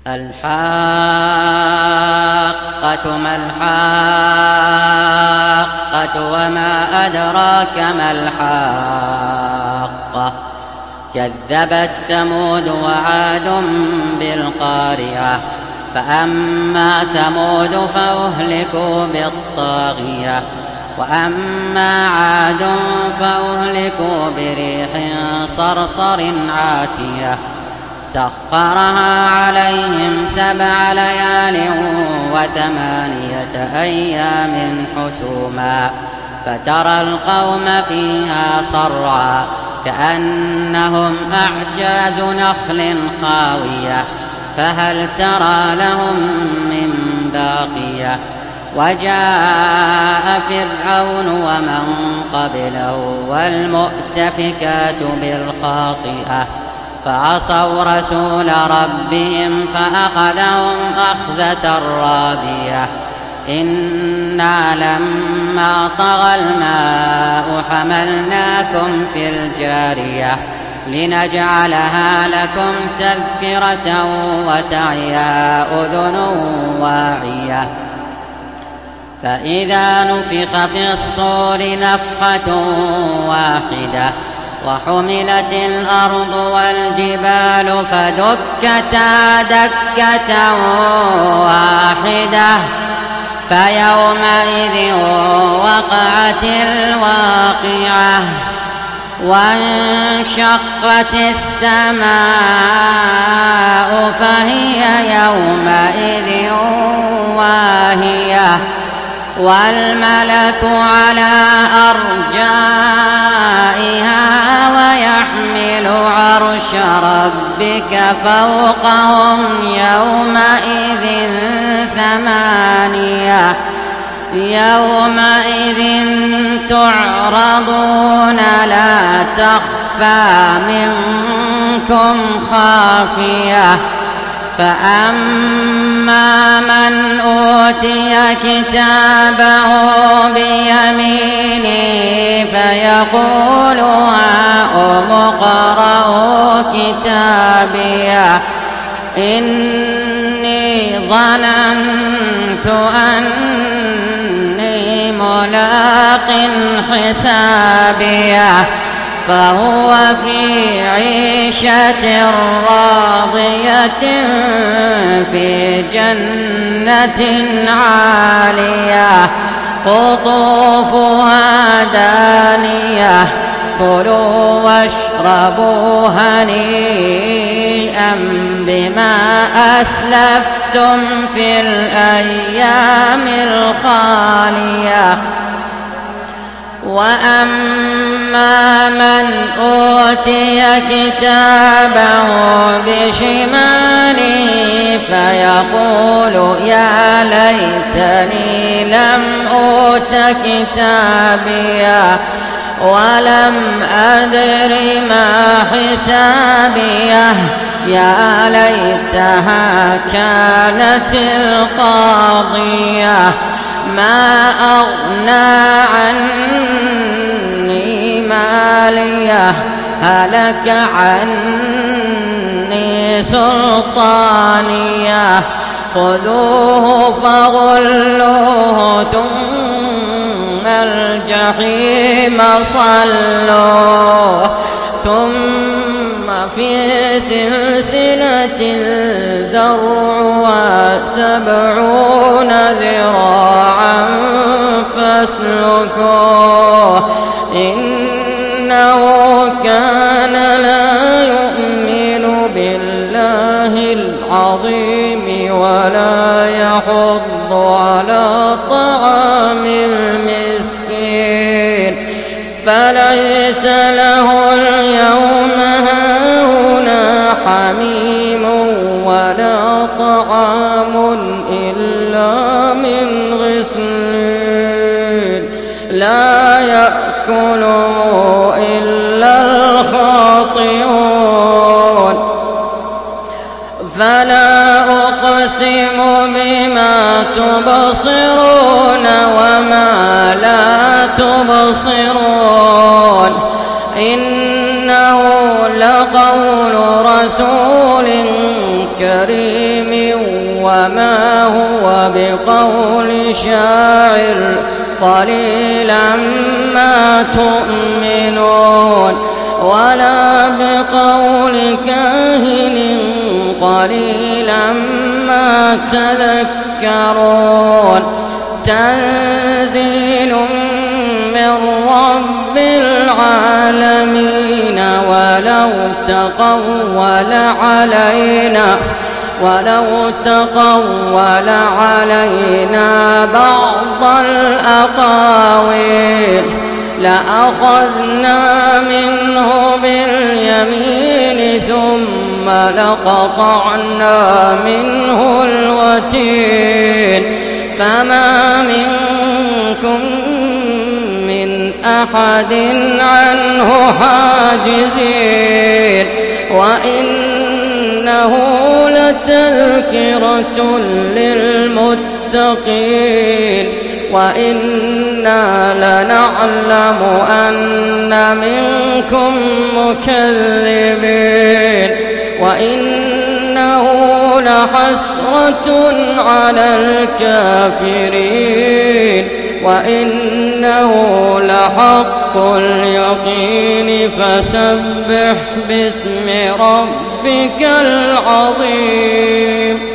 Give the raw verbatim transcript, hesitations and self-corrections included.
الحاقة ما الحاقة وما أدراك ما الحاقة كذبت ثمود وعاد بالقارعة فأما ثمود فأهلكوا بالطاغية وأما عاد فأهلكوا بريح صرصر عاتية سخرها عليهم سبع ليال وثمانية أيام حسوما فترى القوم فيها صرعا كأنهم أعجاز نخل خاوية فهل ترى لهم من باقية وجاء فرعون ومن قبله والمؤتفكات بالخاطئة فعصوا رسول ربهم فأخذهم أخذة رابية إنا لما طغى الماء حملناكم في الجارية لنجعلها لكم تذكرة وتعيها أذن واعية فإذا نفخ في الصور نفخة واحدة وحملت الأرض والجبال فدكتا دكة واحدة فيومئذ وقعت الواقعة وانشقت السماء فهي يومئذ واهية والملك على أرجائها ويحمل عرش ربك فوقهم يومئذ ثمانية يومئذ تعرضون لا تخفى منكم خافية فأما من أوتي كتابه بيمينه فيقول هاؤم اقرءوا كتابيه إني ظننت أني ملاق حسابيه فهو في عيشة راضية في جنة عالية قطوفها دانية كلوا واشربوا هنيئا بما أسلفتم في الأيام الخالية وأما من أوتي كتابه بشماله فيقول يا ليتني لم أوت كتابيه ولم أدر ما حسابيه يا ليتها كانت القاضية ما أغنى عني ماليه هلك عني سلطانيه خذوه فغلوه ثم الجحيم صلوه ثم في سلسلة ذرعها سبعون ذراعا فاسلكوه إنه كان لا يؤمن بالله العظيم ولا يحض على طعام المسكين فليس له اليوم هاهنا حميم ولا طعام إلا من غسلين لا يأكله إلا الخاطئون فلا أقسم بما تبصرون وما لا تبصرون إنه لقول رسول كريم وما هو بقول شاعر قليلا ما تؤمنون ولا بقول كاهن قليلا ما تذكرون تنزيل من رب العالمين ولو تقول علينا ولو تقول علينا بعض الأقاويل لأخذنا منه باليمين ثم لقطعنا منه الوتين فما منكم من أحد عنه حاجزين وإنه لتذكرة للمتقين وإنا لنعلم أن منكم مكذبين وإنه لحسرة على الكافرين وإنه لحق اليقين فسبح باسم ربك العظيم.